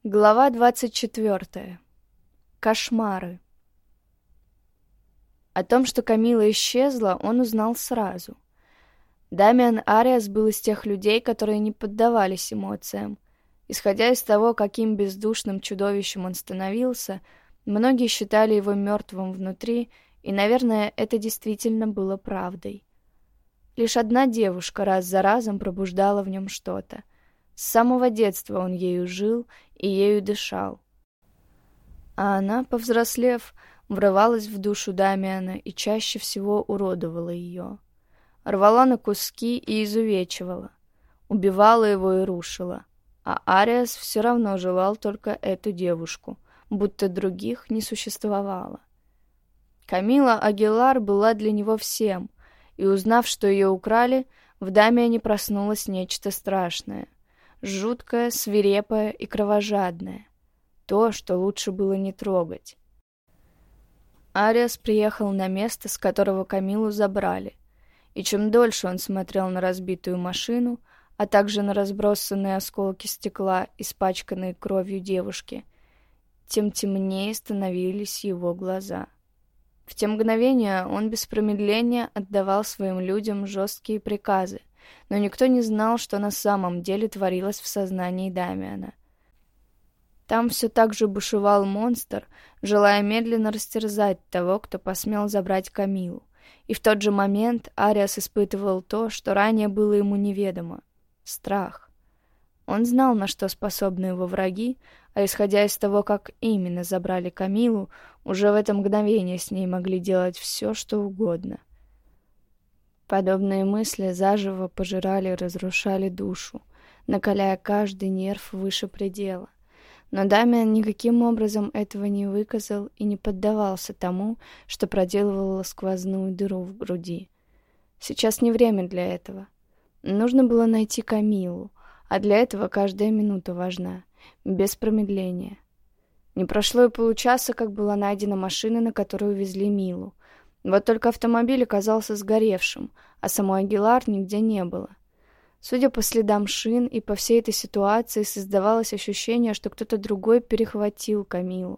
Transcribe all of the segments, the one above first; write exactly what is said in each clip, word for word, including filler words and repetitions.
Глава двадцать четвертая. Кошмары. О том, что Камила исчезла, он узнал сразу. Дамиан Ариас был из тех людей, которые не поддавались эмоциям. Исходя из того, каким бездушным чудовищем он становился, многие считали его мертвым внутри, и, наверное, это действительно было правдой. Лишь одна девушка раз за разом пробуждала в нем что-то. С самого детства он ею жил и ею дышал. А она, повзрослев, врывалась в душу Дамиана и чаще всего уродовала ее. Рвала на куски и изувечивала. Убивала его и рушила. А Ариас все равно желал только эту девушку, будто других не существовало. Камила Агилар была для него всем, и, узнав, что ее украли, в Дамиане проснулось нечто страшное. Жуткое, свирепое и кровожадное. То, что лучше было не трогать. Ариас приехал на место, с которого Камилу забрали. И чем дольше он смотрел на разбитую машину, а также на разбросанные осколки стекла, испачканные кровью девушки, тем темнее становились его глаза. В те мгновения он без промедления отдавал своим людям жесткие приказы, но никто не знал, что на самом деле творилось в сознании Дамиана. Там все так же бушевал монстр, желая медленно растерзать того, кто посмел забрать Камилу. И в тот же момент Ариас испытывал то, что ранее было ему неведомо — страх. Он знал, на что способны его враги, а исходя из того, как именно забрали Камилу, уже в это мгновение с ней могли делать все, что угодно. Подобные мысли заживо пожирали и разрушали душу, накаляя каждый нерв выше предела. Но Дамиан никаким образом этого не выказал и не поддавался тому, что проделывало сквозную дыру в груди. Сейчас не время для этого. Нужно было найти Камилу, а для этого каждая минута важна, без промедления. Не прошло и получаса, как была найдена машина, на которую везли Милу. Вот только автомобиль оказался сгоревшим, а самой Агилар нигде не было. Судя по следам шин и по всей этой ситуации, создавалось ощущение, что кто-то другой перехватил Камилу.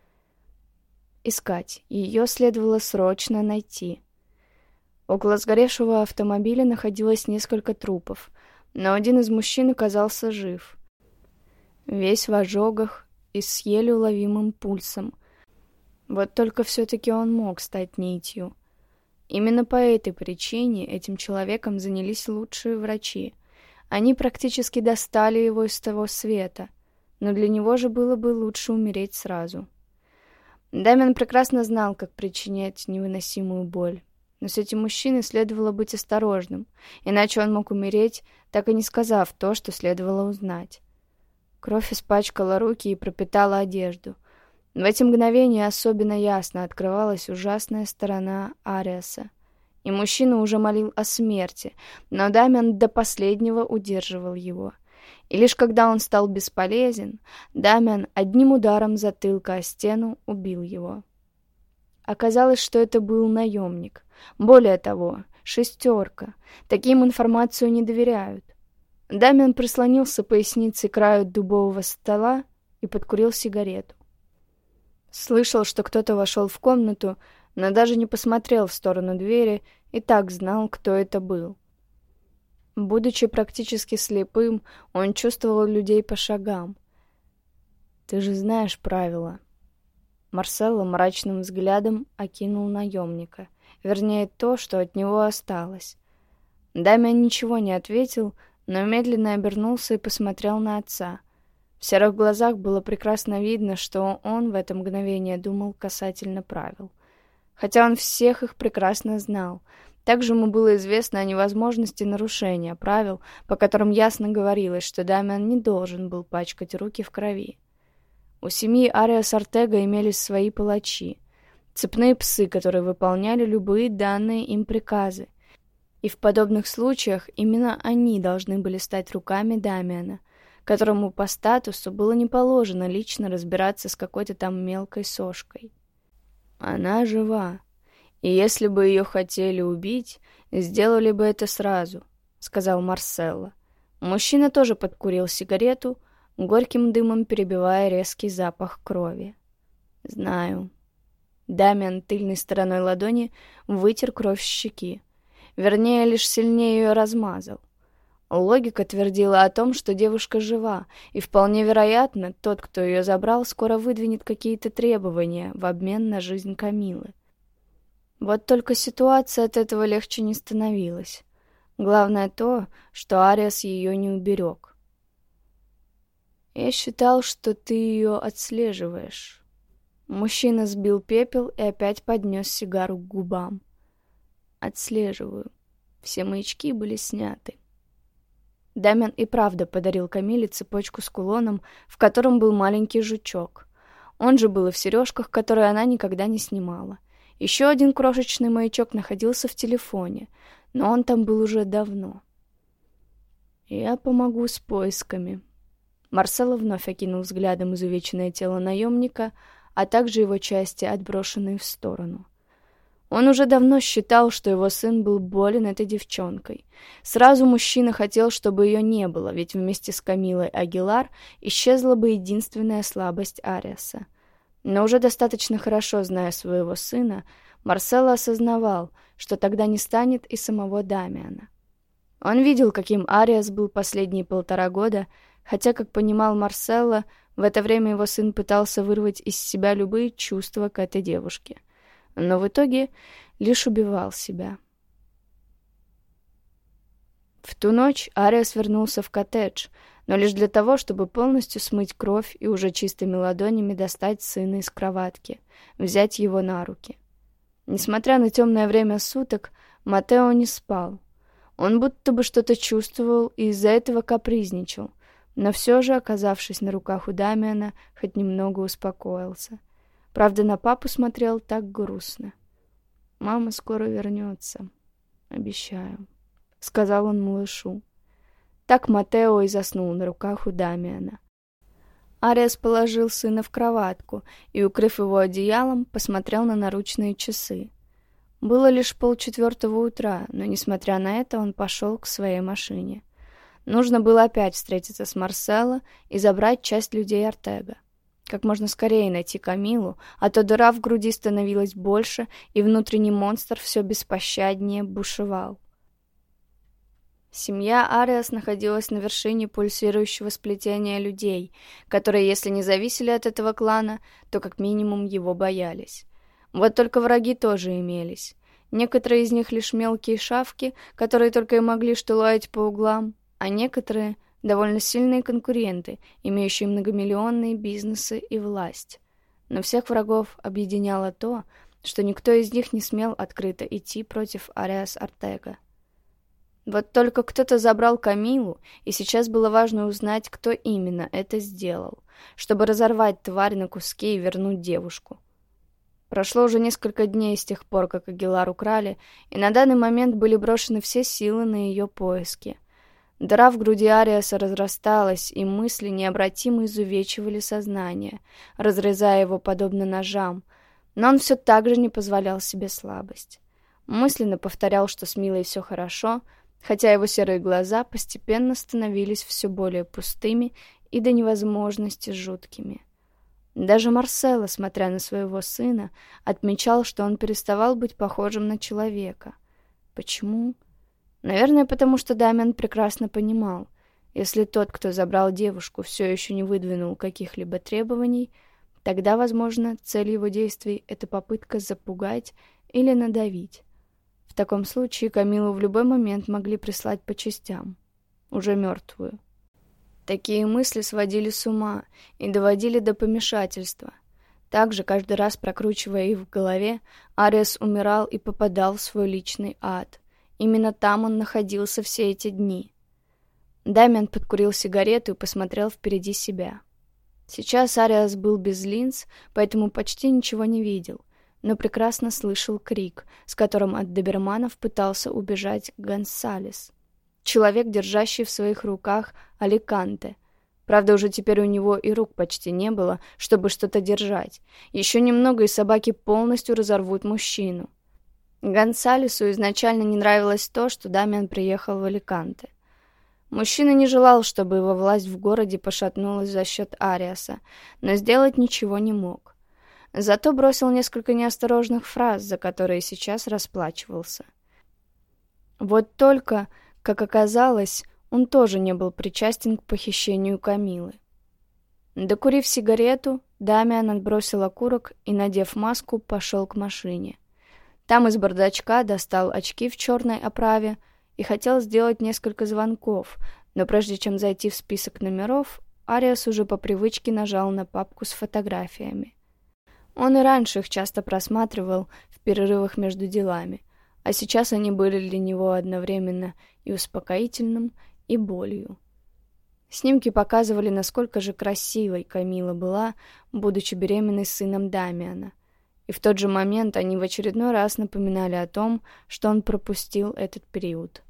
Искать. Ее следовало срочно найти. Около сгоревшего автомобиля находилось несколько трупов, но один из мужчин оказался жив. Весь в ожогах и с еле уловимым пульсом. Вот только все-таки он мог стать нитью. Именно по этой причине этим человеком занялись лучшие врачи. Они практически достали его из того света, но для него же было бы лучше умереть сразу. Дамиан прекрасно знал, как причинять невыносимую боль. Но с этим мужчиной следовало быть осторожным, иначе он мог умереть, так и не сказав то, что следовало узнать. Кровь испачкала руки и пропитала одежду. В эти мгновения особенно ясно открывалась ужасная сторона Ариаса. И мужчина уже молил о смерти, но Дамиан до последнего удерживал его. И лишь когда он стал бесполезен, Дамиан одним ударом затылка о стену убил его. Оказалось, что это был наемник. Более того, шестерка. Таким информацию не доверяют. Дамиан прислонился поясницей к краю дубового стола и подкурил сигарету. Слышал, что кто-то вошел в комнату, но даже не посмотрел в сторону двери и так знал, кто это был. Будучи практически слепым, он чувствовал людей по шагам. «Ты же знаешь правила». Марселло мрачным взглядом окинул наемника, вернее, то, что от него осталось. Дамиан ничего не ответил, но медленно обернулся и посмотрел на отца. В серых глазах было прекрасно видно, что он в это мгновение думал касательно правил. Хотя он всех их прекрасно знал. Также ему было известно о невозможности нарушения правил, по которым ясно говорилось, что Дамиан не должен был пачкать руки в крови. У семьи Ариас Ортега имелись свои палачи, цепные псы, которые выполняли любые данные им приказы. И в подобных случаях именно они должны были стать руками Дамиана, которому по статусу было не положено лично разбираться с какой-то там мелкой сошкой. Она жива, и если бы ее хотели убить, сделали бы это сразу, — сказал Марселло. Мужчина тоже подкурил сигарету, горьким дымом перебивая резкий запах крови. «Знаю». Дамиан тыльной стороной ладони вытер кровь с щеки. Вернее, лишь сильнее ее размазал. Логика твердила о том, что девушка жива, и вполне вероятно, тот, кто ее забрал, скоро выдвинет какие-то требования в обмен на жизнь Камилы. Вот только ситуация от этого легче не становилась. Главное то, что Ариас ее не уберег. «Я считал, что ты ее отслеживаешь». Мужчина сбил пепел и опять поднес сигару к губам. «Отслеживаю. Все маячки были сняты». Дамиан и правда подарил Камиле цепочку с кулоном, в котором был маленький жучок. Он же был и в сережках, которые она никогда не снимала. Еще один крошечный маячок находился в телефоне, но он там был уже давно. «Я помогу с поисками». Марсело вновь окинул взглядом изувеченное тело наемника, а также его части, отброшенные в сторону. Он уже давно считал, что его сын был болен этой девчонкой. Сразу мужчина хотел, чтобы ее не было, ведь вместе с Камилой Агилар исчезла бы единственная слабость Ариаса. Но уже достаточно хорошо зная своего сына, Марсело осознавал, что тогда не станет и самого Дамиана. Он видел, каким Ариас был последние полтора года, хотя, как понимал Марсело, в это время его сын пытался вырвать из себя любые чувства к этой девушке. Но в итоге лишь убивал себя. В ту ночь Ариас вернулся в коттедж, но лишь для того, чтобы полностью смыть кровь и уже чистыми ладонями достать сына из кроватки, взять его на руки. Несмотря на темное время суток, Матео не спал. Он будто бы что-то чувствовал и из-за этого капризничал, но все же, оказавшись на руках у Дамиана, хоть немного успокоился. Правда, на папу смотрел так грустно. «Мама скоро вернется. Обещаю», — сказал он малышу. Так Матео и заснул на руках у Дамиана. Ариас положил сына в кроватку и, укрыв его одеялом, посмотрел на наручные часы. Было лишь полчетвертого утра, но, несмотря на это, он пошел к своей машине. Нужно было опять встретиться с Марсело и забрать часть людей Ортега. Как можно скорее найти Камилу, а то дыра в груди становилась больше, и внутренний монстр все беспощаднее бушевал. Семья Ариас находилась на вершине пульсирующего сплетения людей, которые, если не зависели от этого клана, то как минимум его боялись. Вот только враги тоже имелись. Некоторые из них лишь мелкие шавки, которые только и могли что лаять по углам, а некоторые — довольно сильные конкуренты, имеющие многомиллионные бизнесы и власть. Но всех врагов объединяло то, что никто из них не смел открыто идти против Ариас Ортега. Вот только кто-то забрал Камилу, и сейчас было важно узнать, кто именно это сделал, чтобы разорвать тварь на куски и вернуть девушку. Прошло уже несколько дней с тех пор, как Агилар украли, и на данный момент были брошены все силы на ее поиски. Дыра в груди Ариаса разрасталась, и мысли необратимо изувечивали сознание, разрезая его подобно ножам, но он все так же не позволял себе слабость. Мысленно повторял, что с Милой все хорошо, хотя его серые глаза постепенно становились все более пустыми и до невозможности жуткими. Даже Марсело, смотря на своего сына, отмечал, что он переставал быть похожим на человека. Почему? Наверное, потому что Дамиан прекрасно понимал, если тот, кто забрал девушку, все еще не выдвинул каких-либо требований, тогда, возможно, цель его действий — это попытка запугать или надавить. В таком случае Камилу в любой момент могли прислать по частям, уже мертвую. Такие мысли сводили с ума и доводили до помешательства. Также, каждый раз прокручивая их в голове, Ариас умирал и попадал в свой личный ад. Именно там он находился все эти дни. Дамиан подкурил сигарету и посмотрел впереди себя. Сейчас Ариас был без линз, поэтому почти ничего не видел, но прекрасно слышал крик, с которым от доберманов пытался убежать Гонсалес. Человек, держащий в своих руках аликанте. Правда, уже теперь у него и рук почти не было, чтобы что-то держать. Еще немного, и собаки полностью разорвут мужчину. Гонсалесу изначально не нравилось то, что Дамиан приехал в Аликанте. Мужчина не желал, чтобы его власть в городе пошатнулась за счет Ариаса, но сделать ничего не мог. Зато бросил несколько неосторожных фраз, за которые сейчас расплачивался. Вот только, как оказалось, он тоже не был причастен к похищению Камилы. Докурив сигарету, Дамиан отбросил окурок и, надев маску, пошел к машине. Там из бардачка достал очки в черной оправе и хотел сделать несколько звонков, но прежде чем зайти в список номеров, Ариас уже по привычке нажал на папку с фотографиями. Он и раньше их часто просматривал в перерывах между делами, а сейчас они были для него одновременно и успокоительным, и болью. Снимки показывали, насколько же красивой Камила была, будучи беременной сыном Дамиана, и в тот же момент они в очередной раз напоминали о том, что он пропустил этот период.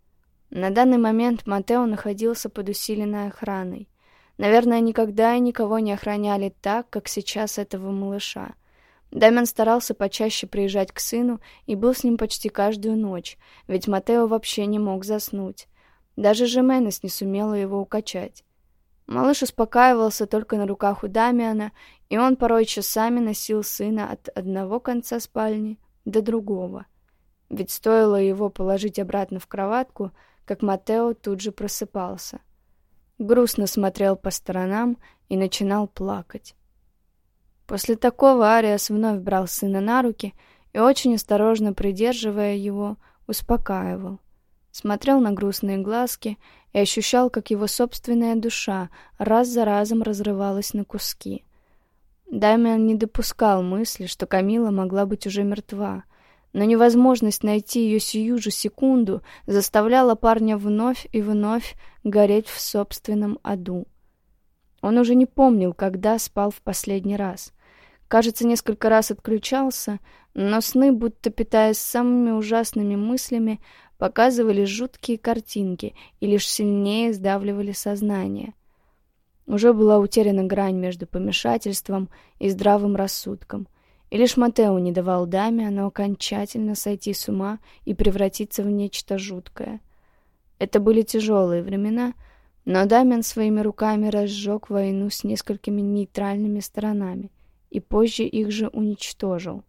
На данный момент Матео находился под усиленной охраной. Наверное, никогда и никого не охраняли так, как сейчас этого малыша. Дамиан старался почаще приезжать к сыну и был с ним почти каждую ночь, ведь Матео вообще не мог заснуть. Даже Жименес не сумела его укачать. Малыш успокаивался только на руках у Дамиана, и он порой часами носил сына от одного конца спальни до другого. Ведь стоило его положить обратно в кроватку, как Матео тут же просыпался. Грустно смотрел по сторонам и начинал плакать. После такого Ариас вновь брал сына на руки и, очень осторожно придерживая его, успокаивал. Смотрел на грустные глазки и ощущал, как его собственная душа раз за разом разрывалась на куски. Дамиан не допускал мысли, что Камила могла быть уже мертва, но невозможность найти ее сию же секунду заставляла парня вновь и вновь гореть в собственном аду. Он уже не помнил, когда спал в последний раз. Кажется, несколько раз отключался, но сны, будто питаясь самыми ужасными мыслями, показывали жуткие картинки и лишь сильнее сдавливали сознание. Уже была утеряна грань между помешательством и здравым рассудком, и лишь Матео не давал Дамиану окончательно сойти с ума и превратиться в нечто жуткое. Это были тяжелые времена, но Дамиан своими руками разжег войну с несколькими нейтральными сторонами и позже их же уничтожил.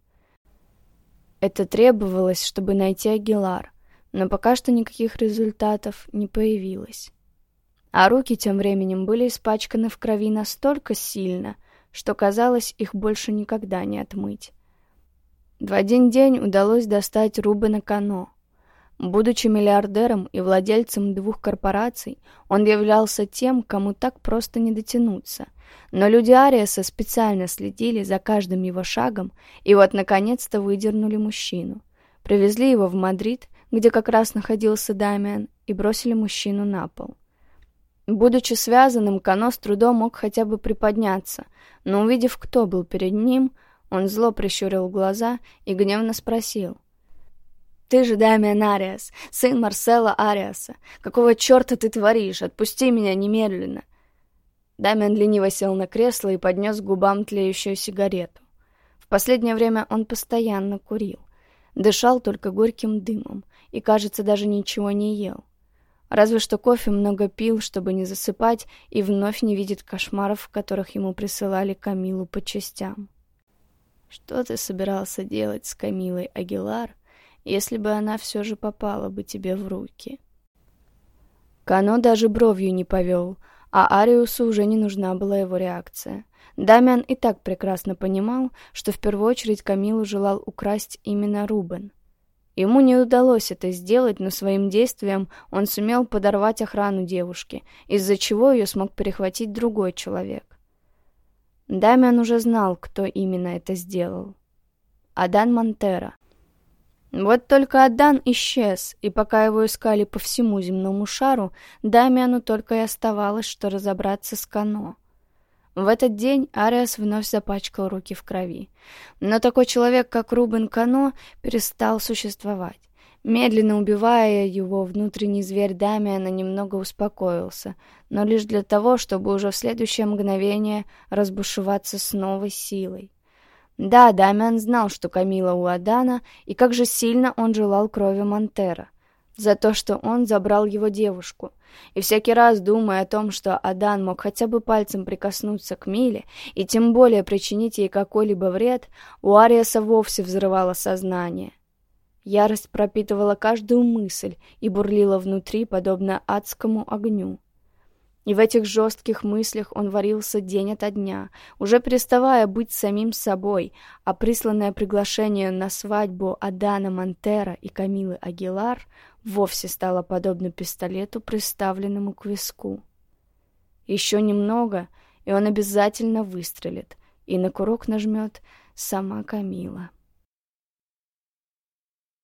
Это требовалось, чтобы найти Агилар, но пока что никаких результатов не появилось. А руки тем временем были испачканы в крови настолько сильно, что, казалось, их больше никогда не отмыть. В один день удалось достать Рубена Кано. Будучи миллиардером и владельцем двух корпораций, он являлся тем, кому так просто не дотянуться. Но люди Ариаса специально следили за каждым его шагом и вот, наконец-то, выдернули мужчину. Привезли его в Мадрид, где как раз находился Дамиан, и бросили мужчину на пол. Будучи связанным, Кано с трудом мог хотя бы приподняться, но, увидев, кто был перед ним, он зло прищурил глаза и гневно спросил: «Ты же Дамиан Ариас, сын Марсело Ариаса. Какого черта ты творишь? Отпусти меня немедленно!» Дамиан лениво сел на кресло и поднес к губам тлеющую сигарету. В последнее время он постоянно курил, дышал только горьким дымом и, кажется, даже ничего не ел. Разве что кофе много пил, чтобы не засыпать, и вновь не видит кошмаров, в которых ему присылали Камилу по частям. Что ты собирался делать с Камилой Агилар, если бы она все же попала бы тебе в руки? Кано даже бровью не повел, а Ариусу уже не нужна была его реакция. Дамиан и так прекрасно понимал, что в первую очередь Камилу желал украсть именно Рубен. Ему не удалось это сделать, но своим действием он сумел подорвать охрану девушки, из-за чего ее смог перехватить другой человек. Дамиан уже знал, кто именно это сделал. Адан Монтеро. Вот только Адан исчез, и пока его искали по всему земному шару, Дамиану только и оставалось, что разобраться с Кано. В этот день Ариас вновь запачкал руки в крови. Но такой человек, как Рубен Кано, перестал существовать. Медленно убивая его, внутренний зверь Дамиана немного успокоился, но лишь для того, чтобы уже в следующее мгновение разбушеваться с новой силой. Да, Дамиан знал, что Камила у Адана, и как же сильно он желал крови Монтеро. За то, что он забрал его девушку. И всякий раз, думая о том, что Адан мог хотя бы пальцем прикоснуться к Миле и тем более причинить ей какой-либо вред, у Ариаса вовсе взрывало сознание. Ярость пропитывала каждую мысль и бурлила внутри, подобно адскому огню. И в этих жестких мыслях он варился день ото дня, уже переставая быть самим собой, а присланное приглашение на свадьбу Адана Монтера и Камилы Агилар вовсе стало подобно пистолету, приставленному к виску. Еще немного, и он обязательно выстрелит, и на курок нажмет сама Камила.